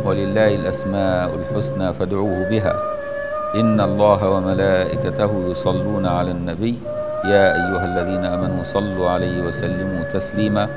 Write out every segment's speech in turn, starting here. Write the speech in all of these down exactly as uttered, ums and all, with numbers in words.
ولله الأسماء الحسنى فادعوه بها إن الله وملائكته يصلون على النبي يا أيها الذين آمنوا صلوا عليه وسلموا تسليما.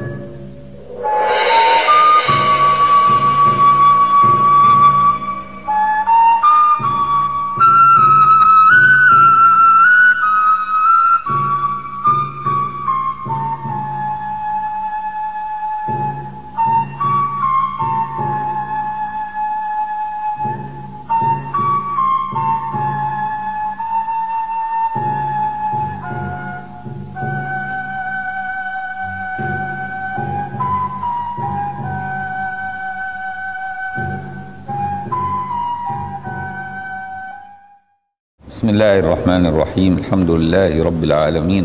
بسم الله الرحمن الرحيم. الحمد لله رب العالمين،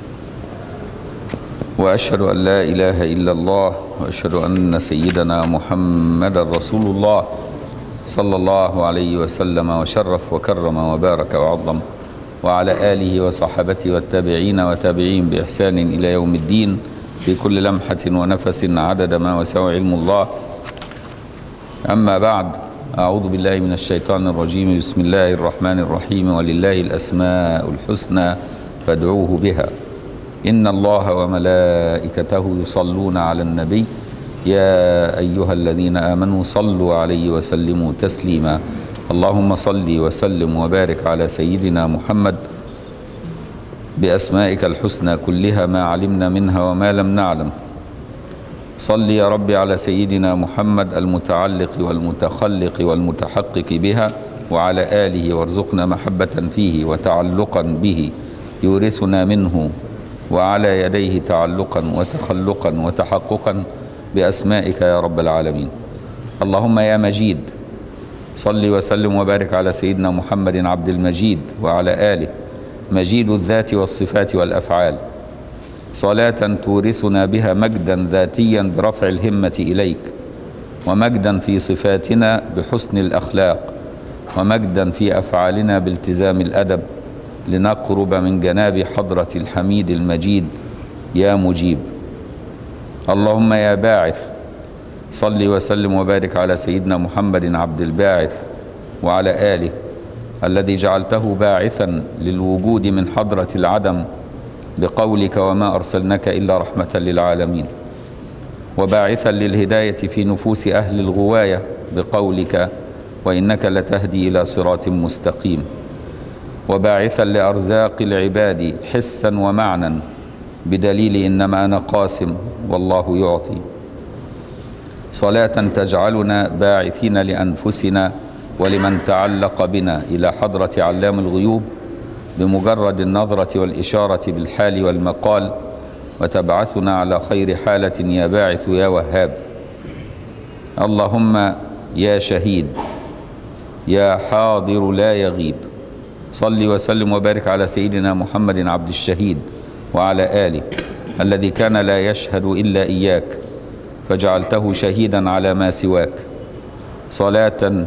وأشهد أن لا إله إلا الله، وأشهد أن سيدنا محمد رسول الله صلى الله عليه وسلم وشرف وكرم وبارك وعظم، وعلى آله وصحبته والتابعين وتابعين بإحسان إلى يوم الدين في كل لمحة ونفس عدد ما وسع علم الله. أما بعد، أعوذ بالله من الشيطان الرجيم. بسم الله الرحمن الرحيم. ولله الأسماء الحسنى فادعوه بها إن الله وملائكته يصلون على النبي يا أيها الذين آمنوا صلوا عليه وسلموا تسليما. اللهم صل وسلم وبارك على سيدنا محمد بأسمائك الحسنى كلها ما علمنا منها وما لم نعلم. صل يا رب على سيدنا محمد المتعلق والمتخلق والمتحقق بها وعلى آله، وارزقنا محبة فيه وتعلقا به يورثنا منه، وعلى يديه تعلقا وتخلقا وتحققا بأسمائك يا رب العالمين. اللهم يا مجيد صل وسلم وبارك على سيدنا محمد عبد المجيد وعلى آله، مجيد الذات والصفات والأفعال، صلاة تورثنا بها مجدا ذاتيا برفع الهمة إليك، ومجدا في صفاتنا بحسن الأخلاق، ومجدا في أفعالنا بالتزام الأدب، لنقرب من جناب حضرة الحميد المجيد يا مجيب. اللهم يا باعث صل وسلم وبارك على سيدنا محمد عبد الباعث وعلى آله، الذي جعلته باعثا للوجود من حضرة العدم بقولك وما أرسلناك إلا رحمة للعالمين، وباعثا للهداية في نفوس أهل الغواية بقولك وإنك لتهدي إلى صراط مستقيم، وباعثا لأرزاق العباد حسا ومعنى بدليل إنما أنا قاسم والله يعطي. صلاة تجعلنا باعثين لأنفسنا ولمن تعلق بنا إلى حضرة علام الغيوب بمجرد النظرة والإشارة بالحال والمقال، وتبعثنا على خير حالة يا باعث يا وهاب. اللهم يا شهيد يا حاضر لا يغيب، صل وسلم وبارك على سيدنا محمد عبد الشهيد وعلى آله، الذي كان لا يشهد إلا إياك فجعلته شهيدا على ما سواك، صلاة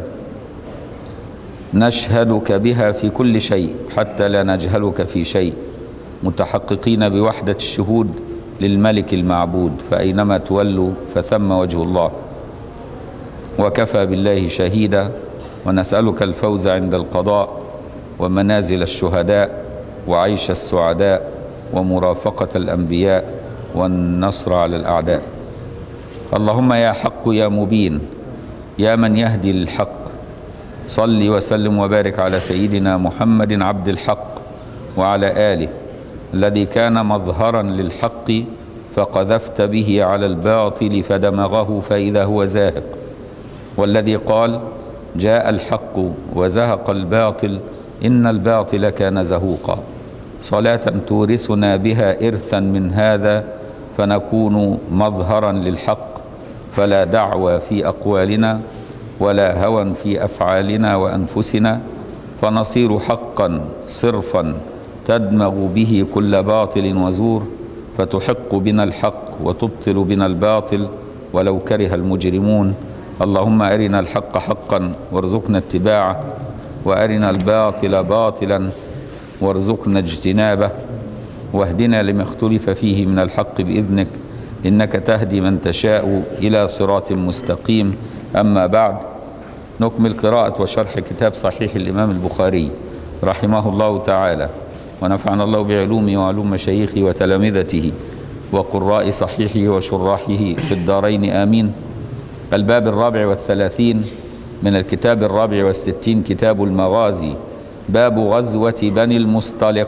نشهدك بها في كل شيء حتى لا نجهلك في شيء، متحققين بوحدة الشهود للملك المعبود، فأينما تولوا فثم وجه الله، وكفى بالله شهيدا. ونسألك الفوز عند القضاء، ومنازل الشهداء، وعيش السعداء، ومرافقة الأنبياء، والنصر على الأعداء. اللهم يا حق يا مبين يا من يهدي للحق، صل وسلم وبارك على سيدنا محمد عبد الحق وعلى آله، الذي كان مظهرا للحق فقذفت به على الباطل فدمغه فإذا هو زاهق، والذي قال جاء الحق وزهق الباطل إن الباطل كان زهوقا. صلاة تورثنا بها إرثا من هذا فنكون مظهرا للحق، فلا دعوى في أقوالنا ولا هوى في أفعالنا وأنفسنا، فنصير حقا صرفا تدمغ به كل باطل وزور، فتحق بنا الحق وتبطل بنا الباطل ولو كره المجرمون. اللهم أرنا الحق حقا وارزقنا اتباعه، وأرنا الباطل باطلا وارزقنا اجتنابه، واهدنا لما اختلف فيه من الحق بإذنك، إنك تهدي من تشاء إلى صراط مستقيم. أما بعد، نكمل قراءة وشرح كتاب صحيح الإمام البخاري رحمه الله تعالى، ونفعنا الله بعلومه وعلوم مشايخه وتلامذته وقراء صحيحه وشراحه في الدارين آمين. الباب الرابع والثلاثين من الكتاب الرابع والستين، كتاب المغازي. باب غزوة بني المصطلق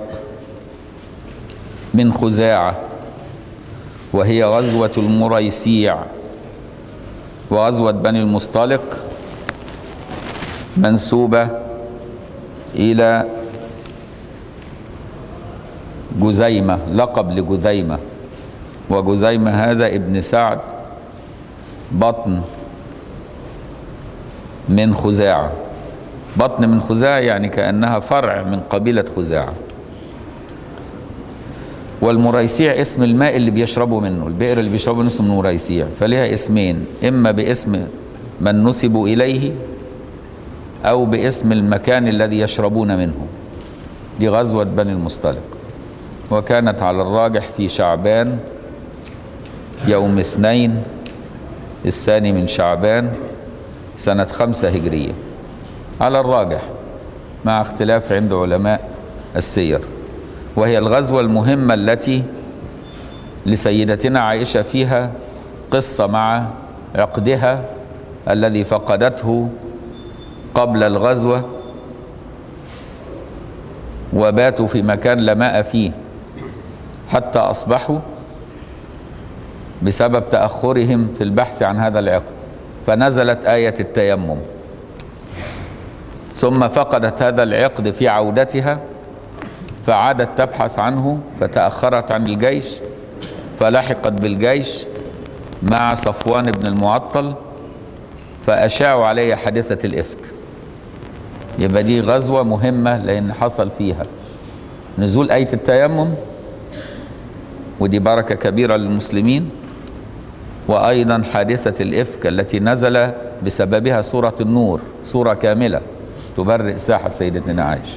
من خزاعة، وهي غزوة المريسيع. وغزوة بني المصطلق منسوبة إلى جذيمة، لقب لجذيمة، وجذيمة هذا ابن سعد بطن من خزاعة. بطن من خزاعة يعني كأنها فرع من قبيلة خزاعة. والمريسيع اسم الماء اللي بيشربوا منه، البئر اللي بيشربوا منه اسمه مريسيع، فليها اسمين، إما باسم من نسبوا إليه أو باسم المكان الذي يشربون منه. دي غزوة بني المصطلق، وكانت على الراجح في شعبان يوم اثنين الثاني من شعبان سنة خمسة هجرية على الراجح، مع اختلاف عند علماء السير. وهي الغزوة المهمة التي لسيدتنا عائشة فيها قصة مع عقدها الذي فقدته قبل الغزوة، وباتوا في مكان لا ماء فيه حتى أصبحوا بسبب تأخرهم في البحث عن هذا العقد، فنزلت آية التيمم. ثم فقدت هذا العقد في عودتها، فعادت تبحث عنه، فتأخرت عن الجيش، فلحقت بالجيش مع صفوان بن المعطل، فأشاعوا عليه حادثة الإفك. يبقى دي غزوة مهمة لأن حصل فيها نزول آية التيمم، ودي بركة كبيرة للمسلمين، وأيضا حادثة الإفك التي نزل بسببها سورة النور، سورة كاملة تبرئ ساحة سيدتنا عائشة.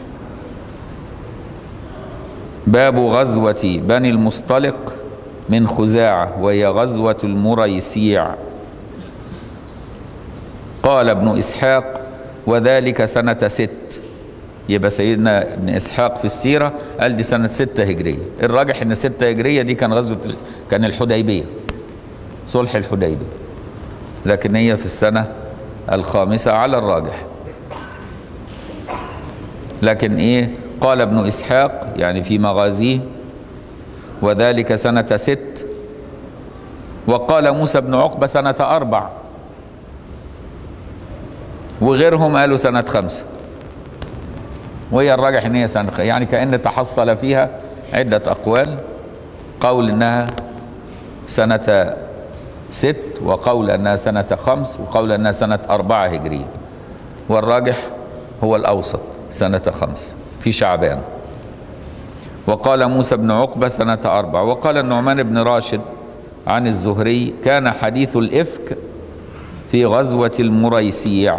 باب غزوة بني المصطلق من خزاعة، وهي غزوة المريسيع. قال ابن إسحاق: وذلك سنة ست. يبقى سيدنا ابن إسحاق في السيرة قال دي سنة ستة هجرية. الراجح إن ستة هجرية دي كان غزوة كان الحديبية، صلح الحديبية، لكن هي في السنة الخامسة على الراجح. لكن إيه؟ قال ابن إسحاق يعني في مغازيه: وذلك سنة ست. وقال موسى بن عقبة سنة أربع، وغيرهم قالوا سنة خمسة، وهي الراجح إن هي سنة، يعني كأن تحصل فيها عدة أقوال، قول إنها سنة ست، وقول أنها سنة خمس، وقول أنها سنة أربعة هجرية، والراجح هو الأوسط سنة خمس في شعبان. وقال موسى بن عقبة سنة أربع. وقال النعمان بن راشد عن الزهري: كان حديث الإفك في غزوة المريسيع.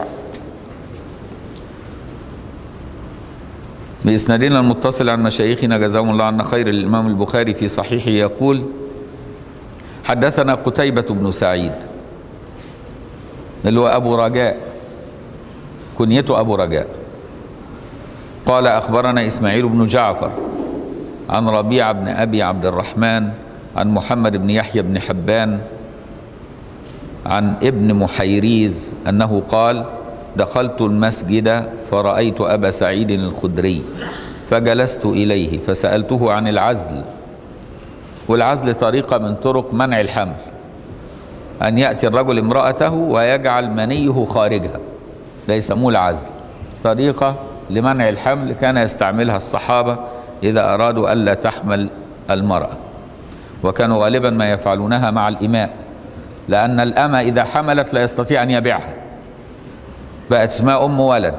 بإسنادنا المتصل عن مشايخنا جزاهم الله عنا خير، الإمام البخاري في صحيحه يقول: حدثنا قتيبة بن سعيد اللي هو أبو رجاء، كنيته أبو رجاء، قال: أخبرنا إسماعيل بن جعفر عن ربيع بن أبي عبد الرحمن عن محمد بن يحيى بن حبان عن ابن محيريز أنه قال: دخلت المسجد فرأيت أبا سعيد الخدري فجلست إليه فسألته عن العزل. والعزل طريقة من طرق منع الحمل، أن يأتي الرجل امرأته ويجعل منيه خارجها، ده يسموه العزل، طريقة لمنع الحمل كان يستعملها الصحابة إذا أرادوا ألا تحمل المرأة، وكانوا غالبا ما يفعلونها مع الإماء، لأن الأمة إذا حملت لا يستطيع أن يبيعها، بقت اسمها أم ولد،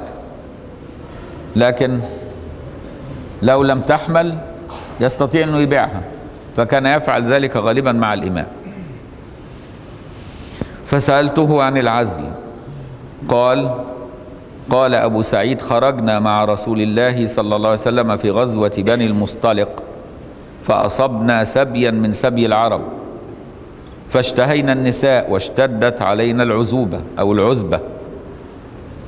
لكن لو لم تحمل يستطيع أنه يبيعها، فكان يفعل ذلك غالبا مع الإماء. فسألته عن العزل، قال قال أبو سعيد: خرجنا مع رسول الله صلى الله عليه وسلم في غزوة بني المصطلق فأصبنا سبيا من سبي العرب، فاشتهينا النساء واشتدت علينا العزوبة أو العزبة،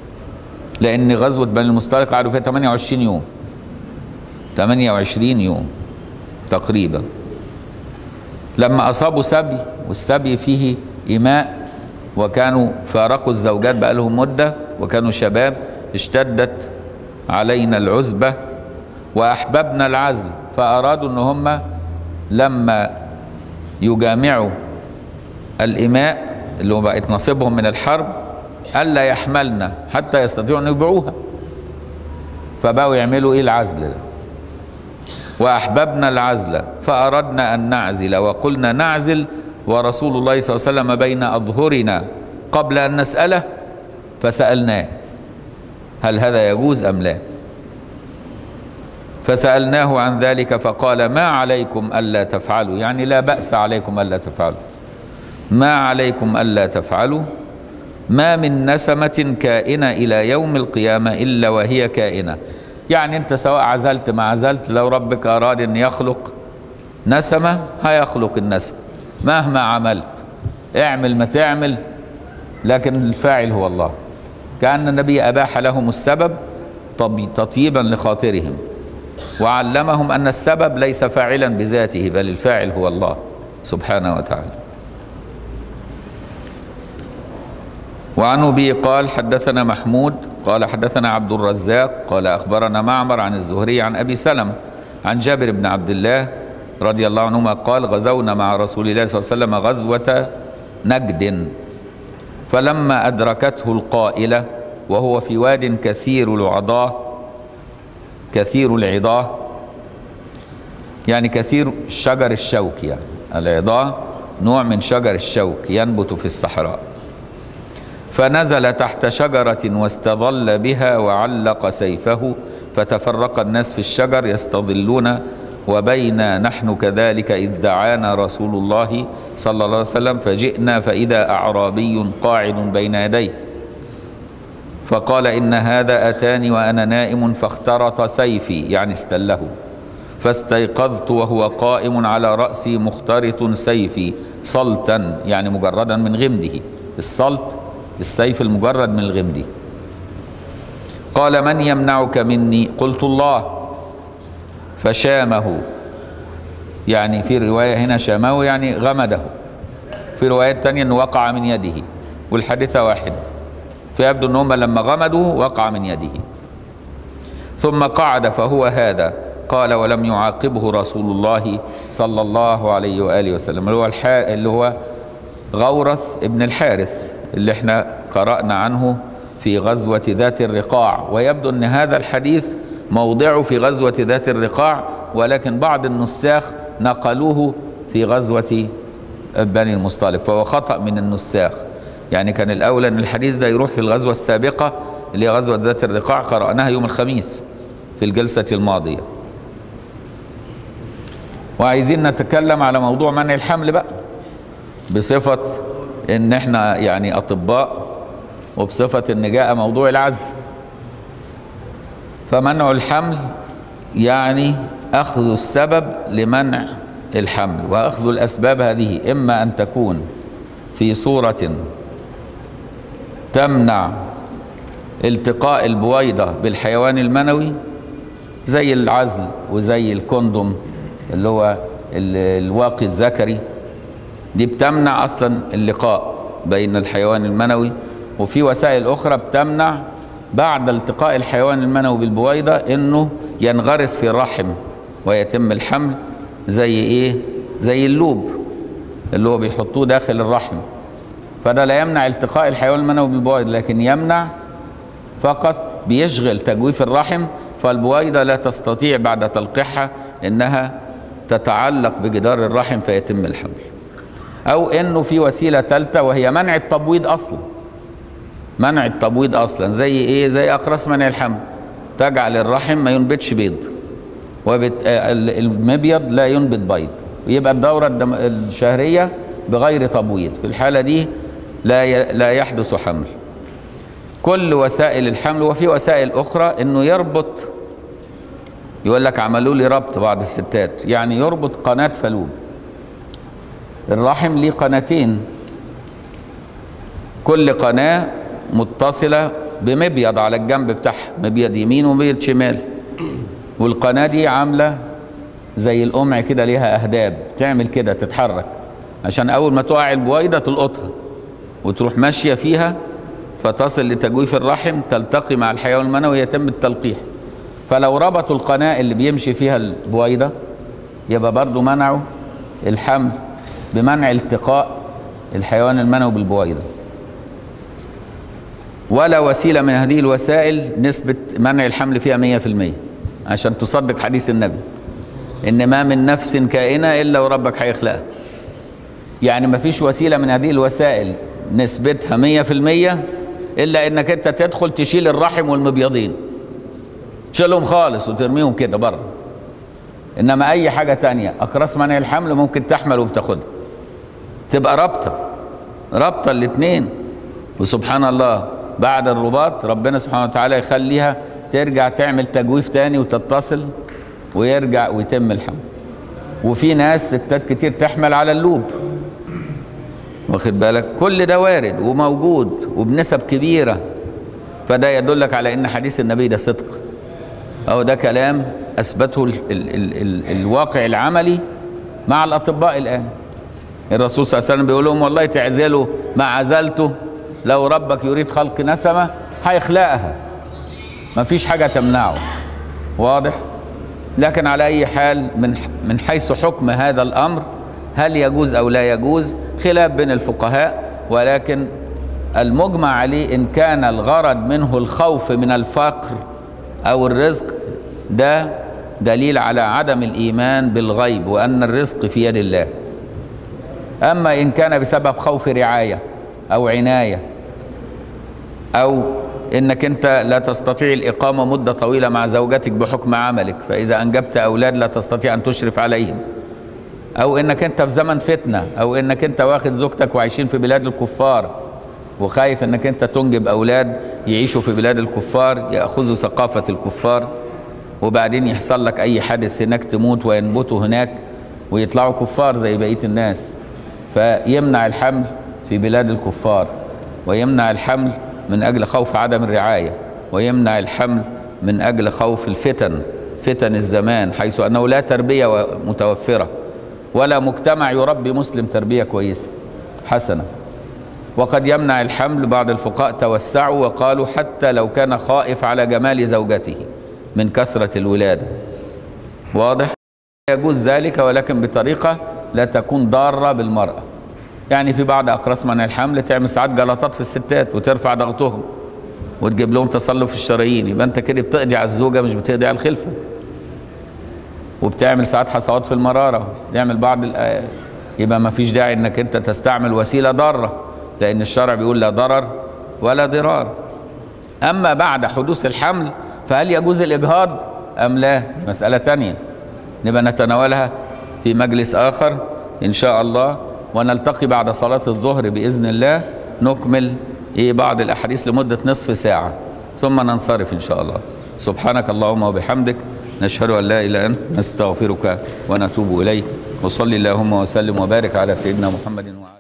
لأن غزوة بني المصطلق قعدوا فيها ثمانية وعشرين يوم، ثمانية وعشرين يوم تقريبا. لما أصابوا سبي، والسبي فيه إيماء، وكانوا فارقوا الزوجات بقى لهم مدة وكانوا شباب، اشتدت علينا العزبة وأحببنا العزل، فأرادوا أن هم لما يجامعوا الإماء اللي هو بقت نصيبهم من الحرب ألا يحملنا حتى يستطيعوا أن يبيعوها، فبقوا يعملوا إيه؟ العزل ده. وأحببنا العزل فأردنا أن نعزل، وقلنا نعزل ورسول الله صلى الله عليه وسلم بين أظهرنا قبل أن نسأله، فسألناه هل هذا يجوز أم لا؟ فسألناه عن ذلك فقال ما عليكم ألا تفعلوا، يعني لا بأس عليكم ألا تفعلوا، ما عليكم ألا تفعلوا، ما من نسمة كائنة إلى يوم القيامة إلا وهي كائنة. يعني أنت سواء عزلت ما عزلت، لو ربك أراد أن يخلق نسمة هيخلق النسمة مهما عملت، اعمل ما تعمل، لكن الفاعل هو الله. كأن النبي أباح لهم السبب تطيبا لخاطرهم، وعلمهم أن السبب ليس فاعلا بذاته بل الفاعل هو الله سبحانه وتعالى. وعن أبي قال حدثنا محمود قال حدثنا عبد الرزاق قال أخبرنا معمر عن الزهري عن أبي سلمة عن جابر بن عبد الله رضي الله عنهما قال غزونا مع رسول الله صلى الله عليه وسلم غزوة نجد، فلما أدركته القائلة وهو في واد كثير العضاه، كثير العضاه يعني كثير شجر الشوك، يعني العضاه نوع من شجر الشوك ينبت في الصحراء، فنزل تحت شجرة واستظل بها وعلق سيفه، فتفرق الناس في الشجر يستظلون، وبينا نحن كذلك إذ دعانا رسول الله صلى الله عليه وسلم، فجئنا فإذا أعرابي قاعد بين يديه، فقال إن هذا أتاني وأنا نائم فاخترط سيفي، يعني استله، فاستيقظت وهو قائم على رأسي مخترط سيفي صلتا، يعني مجردا من غمده، الصلت السيف المجرد من الغمد. قال من يمنعك مني؟ قلت الله، فشامه، يعني في رواية هنا شامه يعني غمده، في رواية تانية أنه وقع من يده، والحادثة واحدة، فيبدو أنهم لما غمدوا وقع من يده. ثم قعد فهو هذا، قال ولم يعاقبه رسول الله صلى الله عليه وآله وسلم، اللي هو, اللي هو غورث ابن الحارث اللي احنا قرأنا عنه في غزوة ذات الرقاع، ويبدو أن هذا الحديث موضعه في غزوة ذات الرقاع، ولكن بعض النساخ نقلوه في غزوة بني المصطلق، فهو خطأ من النساخ. يعني كان الأولى أن الحديث ده يروح في الغزوة السابقة اللي هي غزوة ذات الرقاع، قرأناها يوم الخميس في الجلسة الماضية. وعايزين نتكلم على موضوع منع الحمل بقى، بصفة ان احنا يعني اطباء، وبصفة ان جاء موضوع العزل. فمنع الحمل يعني اخذ السبب لمنع الحمل، واخذ الاسباب هذه اما ان تكون في صورة تمنع التقاء البويضة بالحيوان المنوي زي العزل وزي الكوندوم اللي هو الواقي الذكري، دي بتمنع اصلا اللقاء بين الحيوان المنوي. وفي وسائل اخرى بتمنع بعد التقاء الحيوان المنوي بالبويضة انه ينغرس في الرحم ويتم الحمل، زي ايه؟ زي اللوب اللي هو بيحطوه داخل الرحم، فده لا يمنع التقاء الحيوان المنوي بالبويضة، لكن يمنع فقط بيشغل تجويف الرحم، فالبويضة لا تستطيع بعد تلقيحها انها تتعلق بجدار الرحم فيتم الحمل. او انه في وسيلة ثالثة وهي منع التبويض اصلا، منع التبويض اصلا زي ايه؟ زي اقراص منع الحمل، تجعل الرحم ما ينبتش بيض، والمبيض لا ينبت بيض، ويبقى الدورة الشهرية بغير تبويض، في الحالة دي لا لا يحدث حمل. كل وسائل الحمل. وفي وسائل اخرى انه يربط، يقول لك عملوا لي ربط بعض الستات، يعني يربط قناة فالوب، الرحم ليه قناتين، كل قناة متصلة بمبيض على الجنب بتاعها، مبيض يمين ومبيض شمال، والقناة دي عاملة زي القمع كده، ليها أهداب تعمل كده تتحرك عشان أول ما تقع البويضة تلقطها وتروح ماشية فيها فتصل لتجويف الرحم، تلتقي مع الحيوان المنوي يتم التلقيح. فلو ربطوا القناة اللي بيمشي فيها البويضة يبقى برضو منعوا الحمل بمنع التقاء الحيوان المنوي بالبويضة. ولا وسيلة من هذه الوسائل نسبة منع الحمل فيها مية في المية عشان تصدق حديث النبي إن ما من نفس كائنة إلا وربك هيخلقها. يعني ما فيش وسيلة من هذه الوسائل نسبتها مية في المية إلا إنك أنت تدخل تشيل الرحم والمبيضين، تشيلهم خالص وترميهم كده بره. إنما أي حاجة تانية أقراص منع الحمل ممكن تحمل وبتاخدها، تبقى رابطة رابطة الاتنين. وسبحان الله بعد الرباط ربنا سبحانه وتعالى يخليها ترجع تعمل تجويف تاني وتتصل ويرجع ويتم الحمل. وفي ناس ستات كتير تحمل على اللوب، واخد بالك؟ كل ده وارد وموجود وبنسب كبيرة. فده يدلك على ان حديث النبي ده صدق، او ده كلام اثبته ال ال ال ال الواقع العملي مع الاطباء الان. الرسول صلى الله عليه وسلم بيقول لهم والله تعزلوا ما عزلته، لو ربك يريد خلق نسمة هيخلقها، ما فيش حاجة تمنعه. واضح؟ لكن على أي حال من من حيث حكم هذا الأمر هل يجوز أو لا يجوز خلاف بين الفقهاء، ولكن المجمع عليه إن كان الغرض منه الخوف من الفقر أو الرزق ده دليل على عدم الإيمان بالغيب وأن الرزق في يد الله. أما إن كان بسبب خوف رعاية أو عناية أو إنك أنت لا تستطيع الإقامة مدة طويلة مع زوجتك بحكم عملك، فإذا أنجبت أولاد لا تستطيع أن تشرف عليهم، أو إنك أنت في زمن فتنة، أو إنك أنت واخد زوجتك وعايشين في بلاد الكفار وخايف إنك أنت تنجب أولاد يعيشوا في بلاد الكفار يأخذوا ثقافة الكفار، وبعدين يحصل لك أي حادث هناك تموت وينبتوا هناك ويطلعوا كفار زي بقية الناس، فيمنع الحمل في بلاد الكفار، ويمنع الحمل من أجل خوف عدم الرعاية، ويمنع الحمل من أجل خوف الفتن، فتن الزمان، حيث أنه لا تربية متوفرة ولا مجتمع يربي مسلم تربية كويسة حسنة. وقد يمنع الحمل بعض الفقهاء توسعوا وقالوا حتى لو كان خائف على جمال زوجته من كثرة الولادة. واضح؟ يجوز ذلك ولكن بطريقة لا تكون ضارة بالمرأة. يعني في بعض أقراص منع الحمل تعمل ساعات جلطات في الستات وترفع ضغطهم وتجيب لهم تصلب في الشرايين، يبقى أنت كده بتقضي على الزوجة مش بتقضي على الخلفة. وبتعمل ساعات حصوات في المرارة، تعمل بعض الآيات، يبقى ما فيش داعي إنك أنت تستعمل وسيلة ضارة، لأن الشرع بيقول لا ضرر ولا ضرار. أما بعد حدوث الحمل فهل يجوز الإجهاض أم لا؟ مسألة تانية نبقى نتناولها في مجلس آخر إن شاء الله، ونلتقي بعد صلاة الظهر بإذن الله نكمل إيه بعض الأحاديث لمدة نصف ساعة ثم ننصرف إن شاء الله. سبحانك اللهم وبحمدك، نشهد أن لا إله إلا أنت، نستغفرك ونتوب إليك، وصلي اللهم وسلم وبارك على سيدنا محمد وعلى